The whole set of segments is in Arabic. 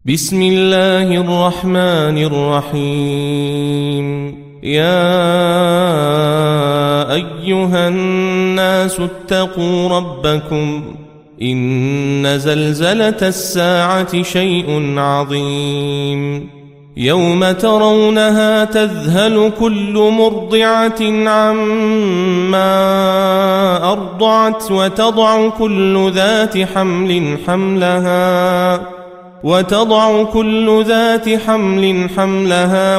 بسم الله الرحمن الرحيم. يا أيها الناس اتقوا ربكم إن زلزلة الساعة شيء عظيم يوم ترونها تذهل كل مرضعة عما أرضعت وتضع كل ذات حمل حملها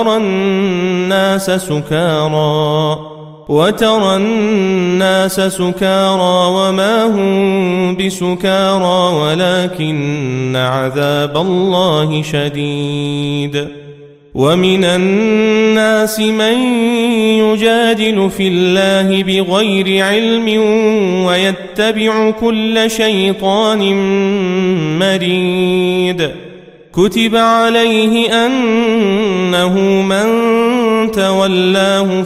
وترى الناس سكارى وما هم بسكارى ولكن عذاب الله شديد. ومن الناس من يجادل في الله بغير علم ويتبع كل شيطان مريد. كتب عليه أنه من تولاه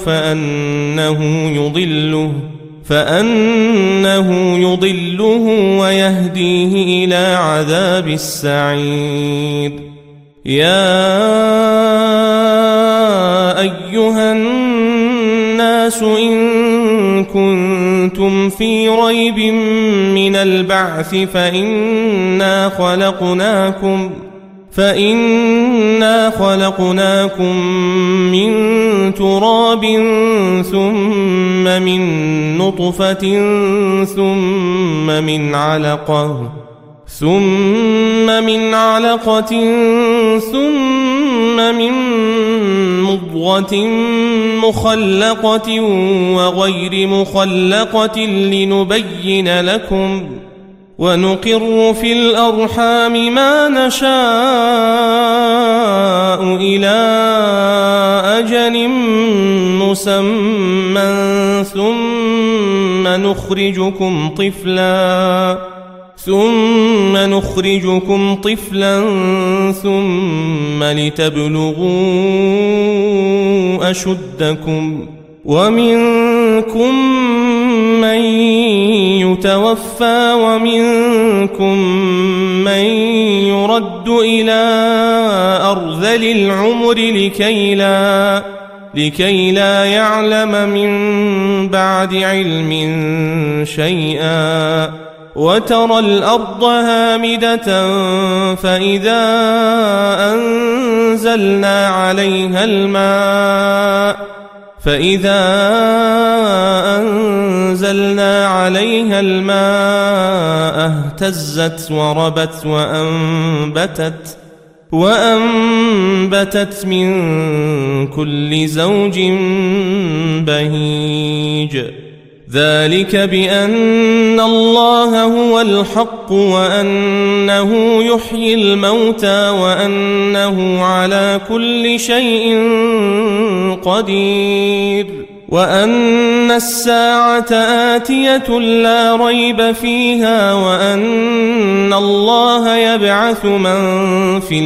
فأنه يضله ويهديه إلى عذاب السعير. يا أيها الناس إن كنتم في ريب من البعث فإنا خلقناكم من تراب ثم من نطفة ثم من علقة ثم من مضغة مخلقة وغير مخلقة لنبين لكم، ونقر في الأرحام ما نشاء إلى أجل مسمى ثم نخرجكم طفلا ثم لتبلغوا أشدكم، ومنكم من يتوفى ومنكم من يرد إلى أرذل العمر لكي لا يعلم من بعد علم شيئا. وترى الأرض هامدة فإذا أنزلنا عليها الماء اهتزت وربت وأنبتت من كل زوج بهيج. ذلك بأن الله هو الحق وأنه يحيي الموتى وأنه على كل شيء قدير، وأن الساعة آتية لا ريب فيها، وأن الله يبعث من في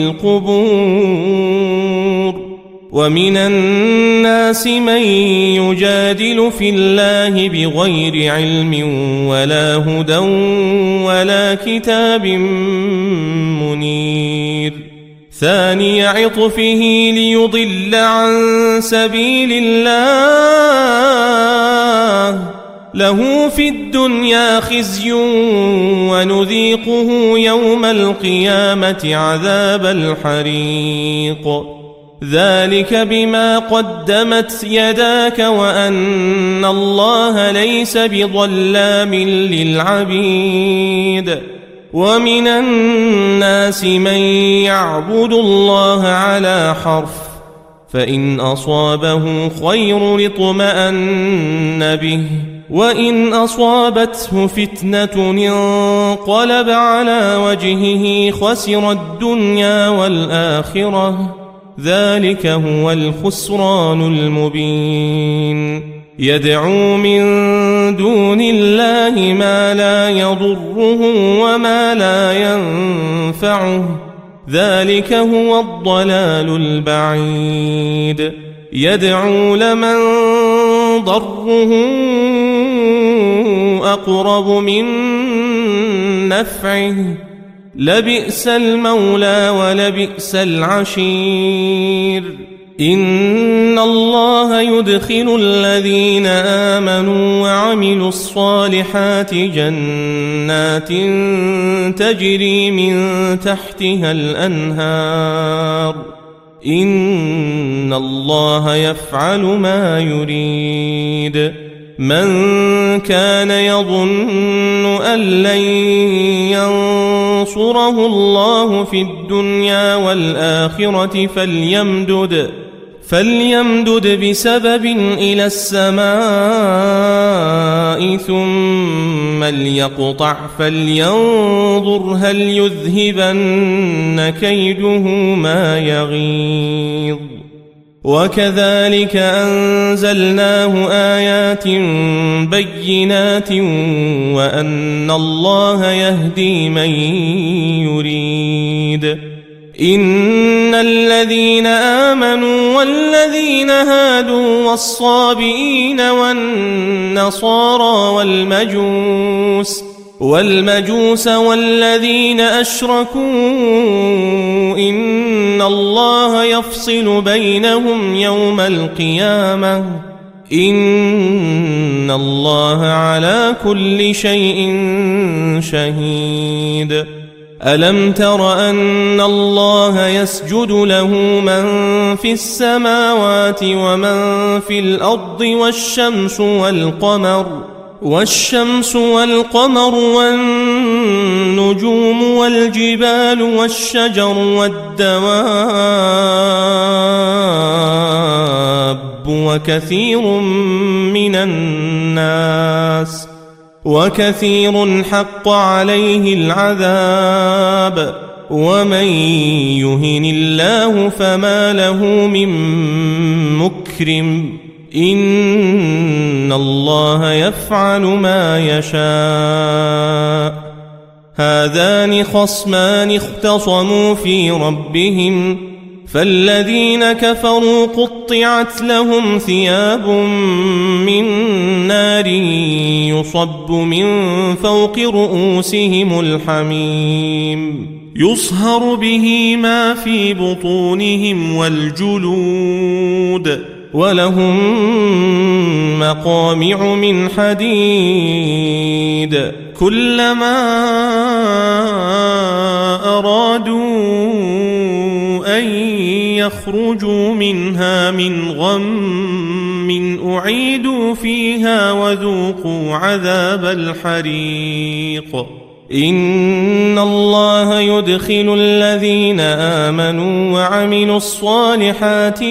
القبور. ومن الناس من يجادل في الله بغير علم ولا هدى ولا كتاب منير. ثاني عطفه ليضل عن سبيل الله له في الدنيا خزي ونذيقه يوم القيامة عذاب الحريق. ذلك بما قدمت يداك وأن الله ليس بظلام للعبيد. ومن الناس من يعبد الله على حرف، فإن أصابه خير اطمأن به، وإن أصابته فتنة انقلب على وجهه خسر الدنيا والآخرة. ذلك هو الخسران المبين. يدعو من دون الله ما لا يضره وما لا ينفعه، ذلك هو الضلال البعيد. يدعو لمن ضره أقرب من نفعه لبئس المولى ولبئس العشير إن الله يدخل الذين آمنوا وعملوا الصالحات جنات تجري من تحتها الأنهار إن الله يفعل ما يريد من كان يظن أن لن ينصره الله في الدنيا والآخرة فليمدد بسبب إلى السماء ثم ليقطع فلينظر هل يذهبن كيده ما يغيظ وكذلك أنزلناه آيات بينات وأن الله يهدي من يريد إن الذين آمنوا والذين هادوا والصابئين والنصارى والمجوس والذين أشركوا إن الله يفصل بينهم يوم القيامة إن الله على كل شيء شهيد ألم تر أن الله يسجد له من في السماوات ومن في الأرض والشمس والقمر والنجوم والجبال والشجر والدواب وكثير حق عليه العذاب ومن يهن الله فما له من مكرم إن الله يفعل ما يشاء هذان خصمان اختصموا في ربهم فالذين كفروا قطعت لهم ثياب من نار يصب من فوق رؤوسهم الحميم يصهر به ما في بطونهم والجلود ولهم مقامع من حديد كلما أرادوا أن يخرجوا منها من غم أعيدوا فيها وذوقوا عذاب الحريق إن الله يدخل الذين آمنوا وعملوا الصالحات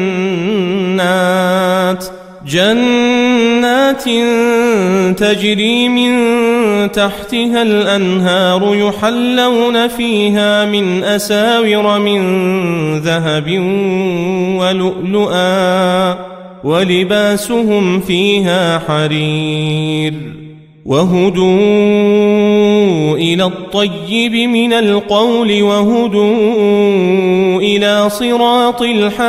جنات تجري من تحتها الأنهار يحلون فيها من أساور من ذهب ولؤلؤا ولباسهم فيها حرير وهدوا إلى الطيب من القول وهدوا إلى صراط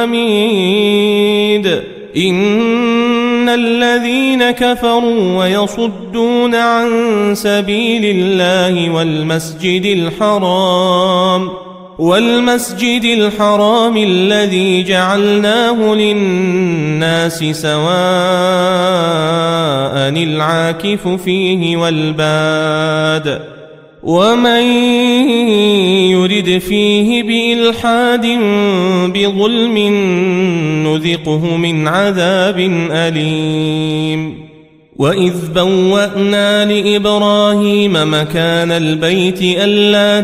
الحميد إن الذين كفروا ويصدون عن سبيل الله والمسجد الحرام الذي جعلناه للناس سواء العاكف فيه والباد ومن يرد فيه بإلحاد بظلم نذقه من عذاب أليم وإذ بوأنا لإبراهيم مكان البيت ألا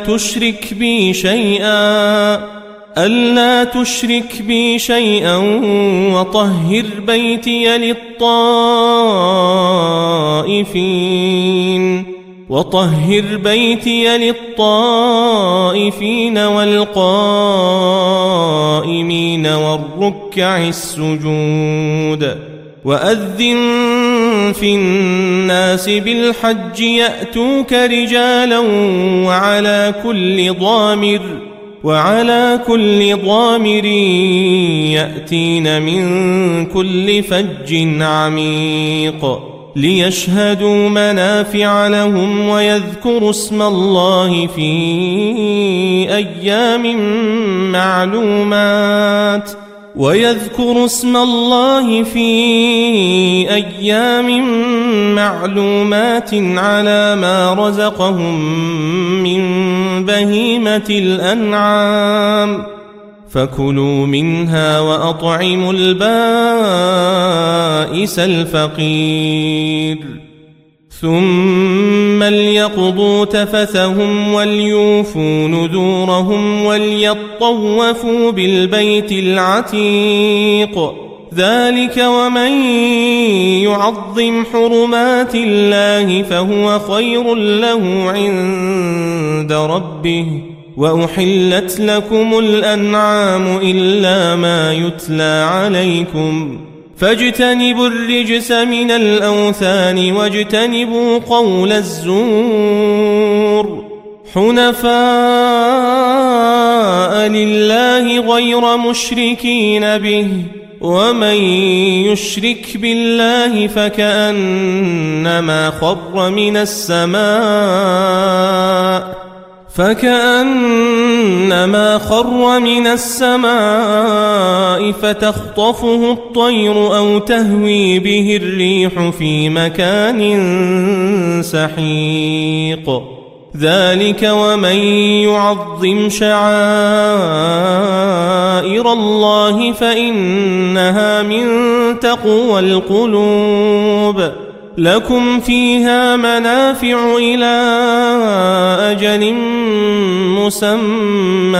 تشرك بي شيئا وطهر بيتي للطائفين والقائمين والركع السجود وأذن في الناس بالحج يأتوك رجالا وعلى كل ضامر يأتين من كل فج عميق ليشهدوا منافع لهم ويذكروا اسم الله في أيام معلومات على ما رزقهم من بهيمة الأنعام فكلوا منها وأطعموا البائس الفقير ثم ليقضوا تفثهم وليوفوا نذورهم وليطوفوا بالبيت العتيق ذلك ومن يعظم حرمات الله فهو خير له عند ربه وأحلت لكم الأنعام إلا ما يتلى عليكم فاجتنبوا الرجس من الأوثان واجتنبوا قول الزور حنفاء لله غير مشركين به ومن يشرك بالله فكأنما خر من السماء فتخطفه الطير أو تهوي به الريح في مكان سحيق ذلك ومن يعظم شعائر الله فإنها من تقوى القلوب لكم فيها منافع إلى أجل مسمى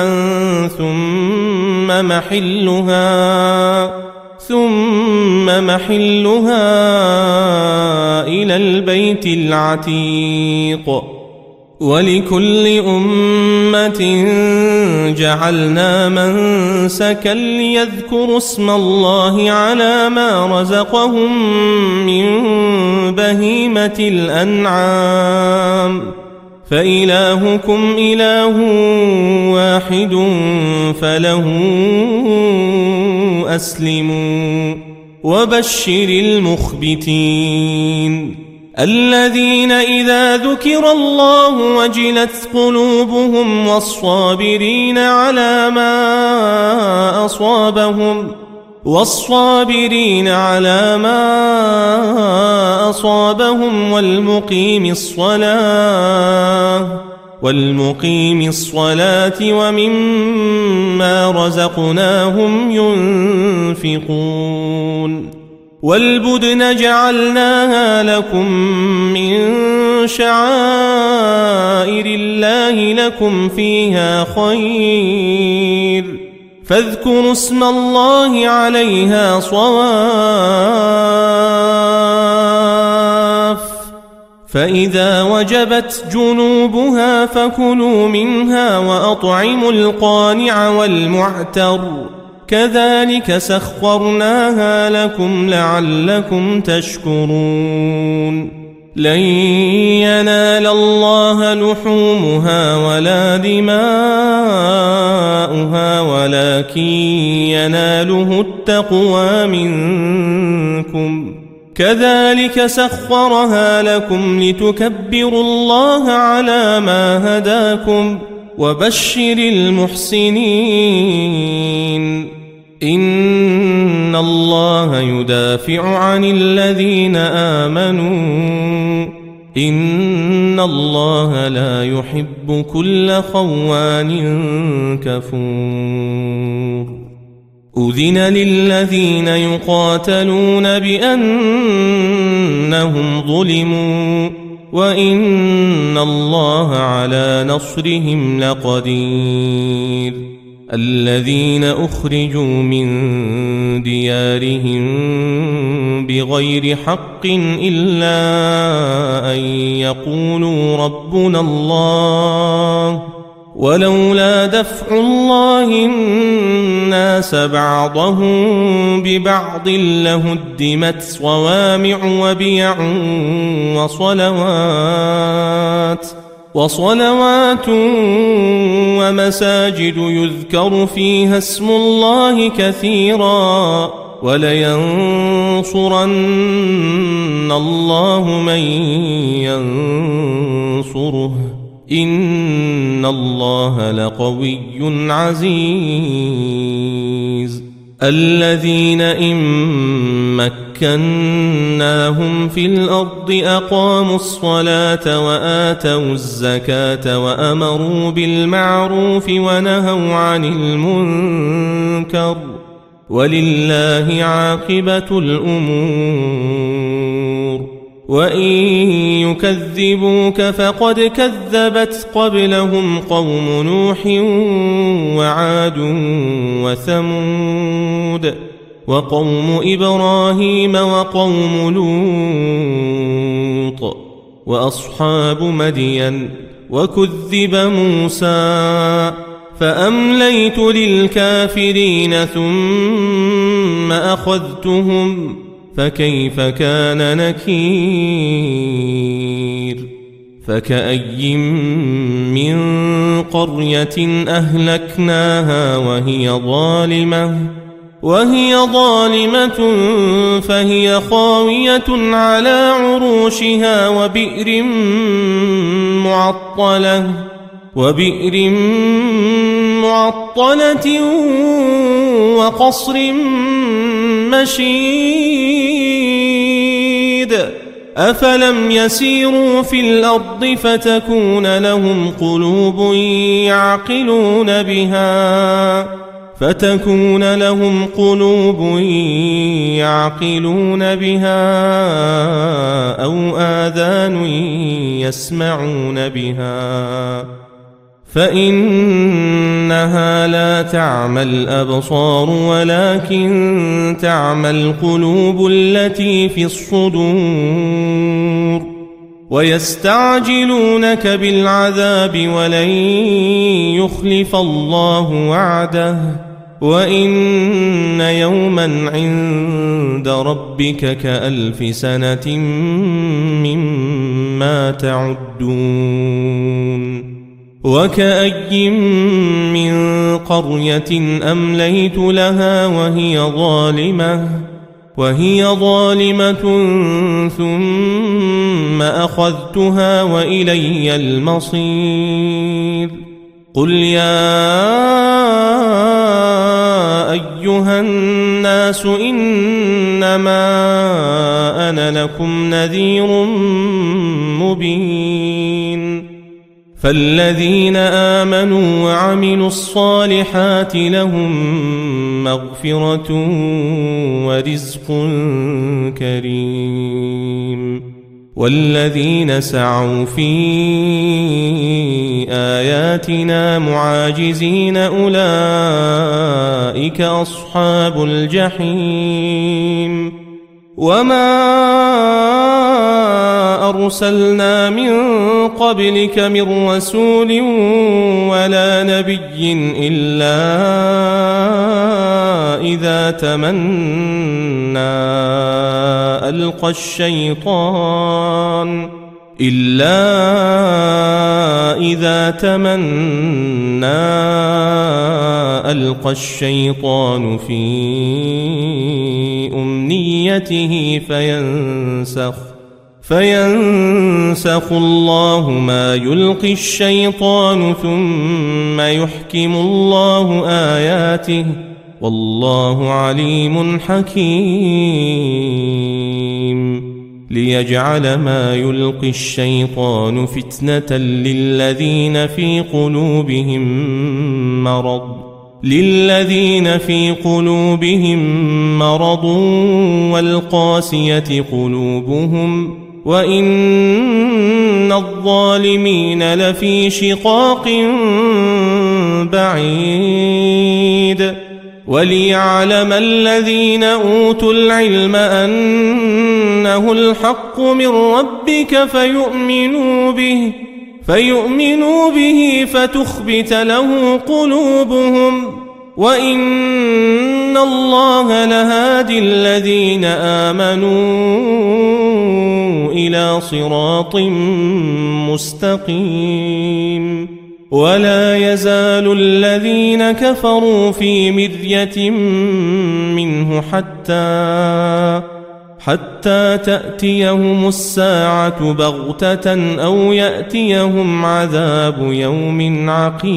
ثم محلها إلى البيت العتيق ولكل أمة جعلنا منسكا ليذكروا اسم الله على ما رزقهم من بهيمة الأنعام فإلهكم إله واحد فله أسلموا وبشر المخبتين الذين إذا ذكر الله وجلت قلوبهم والصابرين على ما أصابهم والمقيم الصلاة ومما رزقناهم ينفقون والبدن جعلناها لكم من شعائر الله لكم فيها خير فاذكروا اسم الله عليها صواف فإذا وجبت جنوبها فكلوا منها وأطعموا القانع والمعتر كذلك سخرناها لكم لعلكم تشكرون لن ينال الله لحومها ولا دماؤها ولكن يناله التقوى منكم كذلك سخرها لكم لتكبروا الله على ما هداكم وبشر المحسنين إن الله يدافع عن الذين آمنوا إن الله لا يحب كل خوان كفور أذن للذين يقاتلون بأنهم ظلموا وإن الله على نصرهم لقدير الذين أخرجوا من ديارهم بغير حق إلا أن يقولوا ربنا الله ولولا دفع الله الناس بعضهم ببعض لهدمت صوامع وبيع وصلوات ومساجد يذكر فيها اسم الله كثيرا ولينصرن الله من ينصره إن الله لقوي عزيز الذين إن مكناهم في الأرض أقاموا الصلاة وآتوا الزكاة وأمروا بالمعروف ونهوا عن المنكر ولله عاقبة الأمور وإن يكذبوك فقد كذبت قبلهم قوم نوح وعاد وثمود وقوم إبراهيم وقوم لوط وأصحاب مدين وكذب موسى فأمليت للكافرين ثم أخذتهم فكيف كان نكير فكأي من قرية أهلكناها وهي ظالمة فهي خاوية على عروشها وبئر معطلة وقصر مشيد أفلم يسيروا في الأرض فتكون لهم قلوب يعقلون بها أو آذان يسمعون بها فإنها لا تعمى الأبصار ولكن تعمى القلوب التي في الصدور ويستعجلونك بالعذاب ولن يخلف الله وعده وإن يوما عند ربك كألف سنة مما تعدون وكأي من قرية أمليت لها وهي ظالمة ثم أخذتها وإلي المصير قل يا أيها الناس إنما أنا لكم نذير مبين فالذين آمنوا وعملوا الصالحات لهم مغفرة ورزق كريم والذين سعوا في آياتنا معاجزين أولئك أصحاب الجحيم وما أرسلنا من قبلك من رسول ولا نبي إلا إذا تمنى ألقى الشيطان في أمنيته فينسخ الله ما يلقي الشيطان ثم يحكم الله آياته والله عليم حكيم ليجعل ما يلقي الشيطان فتنة للذين في قلوبهم مرض والقاسية قلوبهم وإن الظالمين لفي شقاق بعيد وليعلم الذين أوتوا العلم أنه الحق من ربك فيؤمنوا به فتخبت له قلوبهم وإن الله لهادي الذين آمنوا إلى صراط مستقيم ولا يزال الذين كفروا في مرية منه حتى تأتيهم الساعة بغتة أو يأتيهم عذاب يوم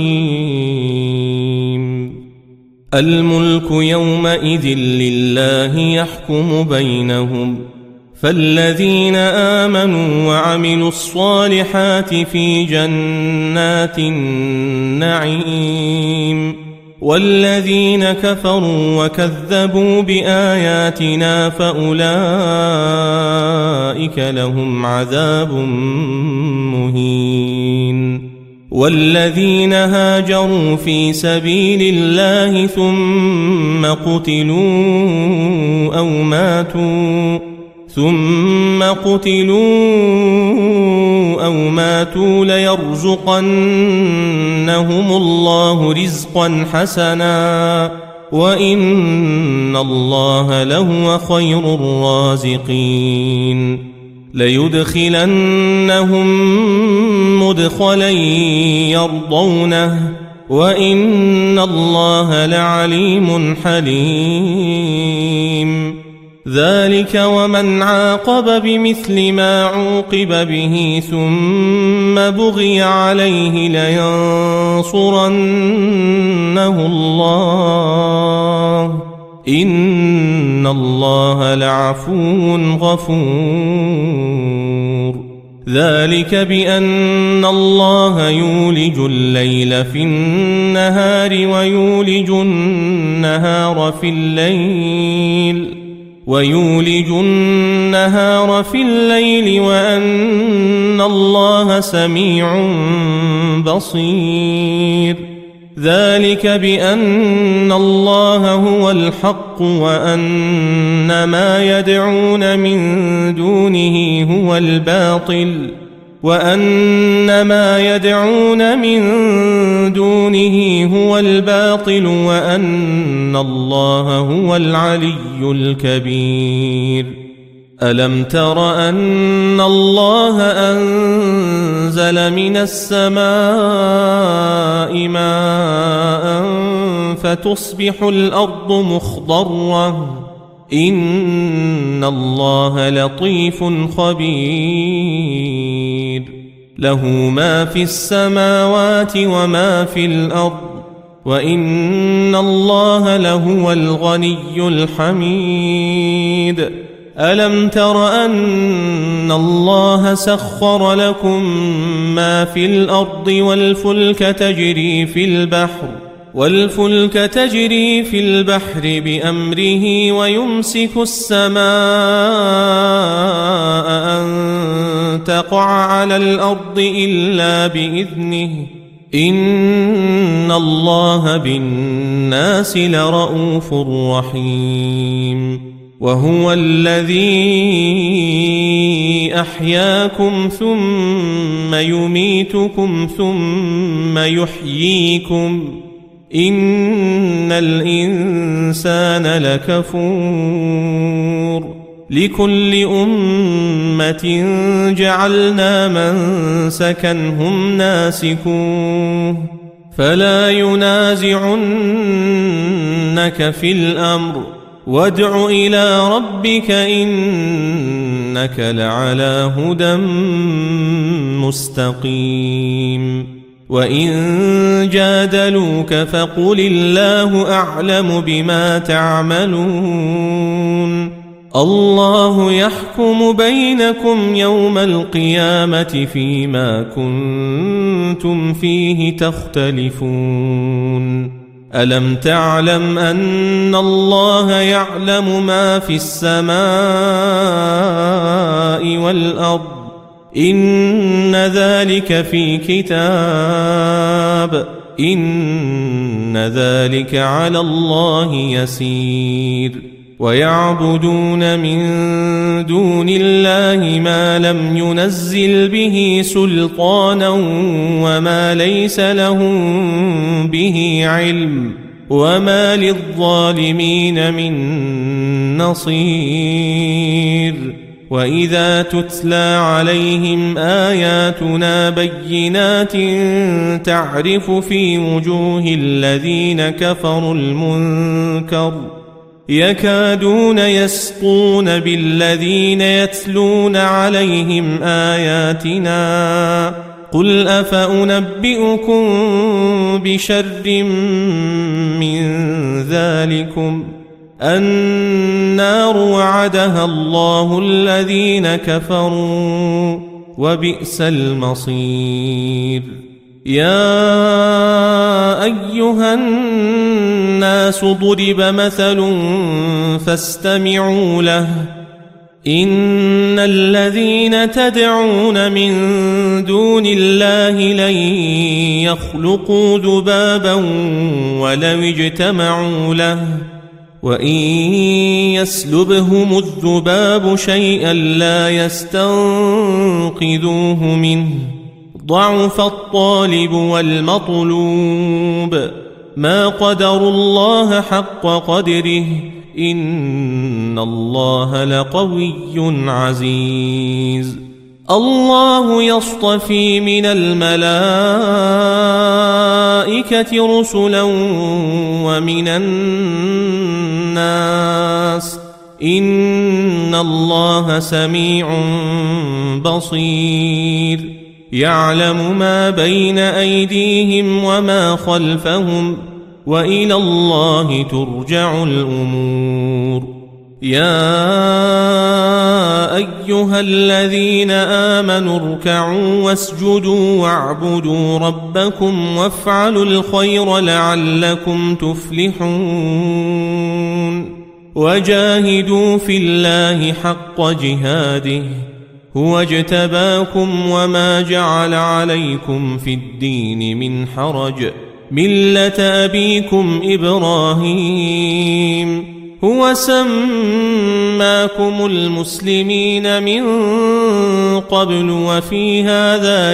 عقيم. الملك يومئذ لله يحكم بينهم، فالذين آمنوا وعملوا الصالحات في جنات النعيم، والذين كفروا وكذبوا بآياتنا فأولئك لهم عذاب مهين. والذين هاجروا في سبيل الله ثم قتلوا أو ماتوا ليرزقنهم الله رزقا حسنا وإن الله لهو خير الرازقين. ليدخلنهم مدخلا يرضونه وإن الله لعليم حليم. ذلك ومن عاقب بمثل ما عوقب به ثم بغي عليه لينصرنه الله إن الله لعفو غفور. ذلك بأن الله يولج الليل في النهار ويولج النهار في الليل وأن الله سميع بصير. ذلك بأن الله هو الحق وأن ما يدعون من دونه هو الباطل وأن الله هو العلي الكبير. ألم تر أن الله أنزل من السماء ماء فتصبح الأرض مخضرة إن الله لطيف خبير. له ما في السماوات وما في الأرض وإن الله لهو الغني الحميد. ألم تر أن الله سخر لكم ما في الأرض والفلك تجري في البحر بأمره ويمسك السماء أن تقع على الأرض إلا بإذنه إن الله بالناس لرءوف رحيم. وهو الذي أحياكم ثم يميتكم ثم يحييكم إن الإنسان لكفور. لكل أمة جعلنا منسكا هم ناسكوه فلا ينازعنك في الأمر وادع إلى ربك إنك لعلى هدى مستقيم. وإن جادلوك فقل الله أعلم بما تعملون. الله يحكم بينكم يوم القيامة فيما كنتم فيه تختلفون. ألم تعلم أن الله يعلم ما في السماء والأرض إن ذلك في كتاب إن ذلك على الله يسير. ويعبدون من دون الله ما لم ينزل به سلطانا وما ليس لهم به علم وما للظالمين من نصير. وإذا تتلى عليهم آياتنا بينات تعرف في وجوه الذين كفروا المنكر يكادون يسطون بالذين يتلون عليهم آياتنا قل أفأنبئكم بشر من ذلكم النار وعدها الله الذين كفروا وبئس المصير يا أيها الناس ضرب مثل فاستمعوا له إن الذين تدعون من دون الله لن يخلقوا ذبابا ولو اجتمعوا له وإن يسلبهم الذباب شيئا لا يستنقذوه منه ضعف الطالب والمطلوب ما قدروا الله حق قدره إن الله لقوي عزيز الله يصطفي من الملائكة رسلا ومن الناس إن الله سميع بصير يعلم ما بين أيديهم وما خلفهم وإلى الله ترجع الأمور يا أيها الذين آمنوا اركعوا واسجدوا واعبدوا ربكم وافعلوا الخير لعلكم تفلحون وجاهدوا في الله حق جهاده هو اجتباكم وما جعل عليكم في الدين من حرج ملة أبيكم إبراهيم هو سماكم المسلمين من قبل وفي هذا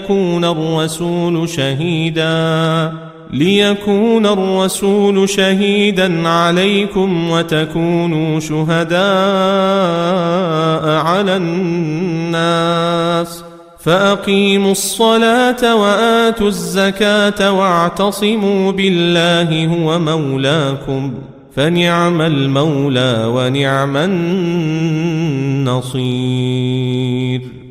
ليكون الرسول شهيدا عليكم وتكونوا شهداء على الناس فأقيموا الصلاة وآتوا الزكاة واعتصموا بالله هو مولاكم فنعم المولى ونعم النصير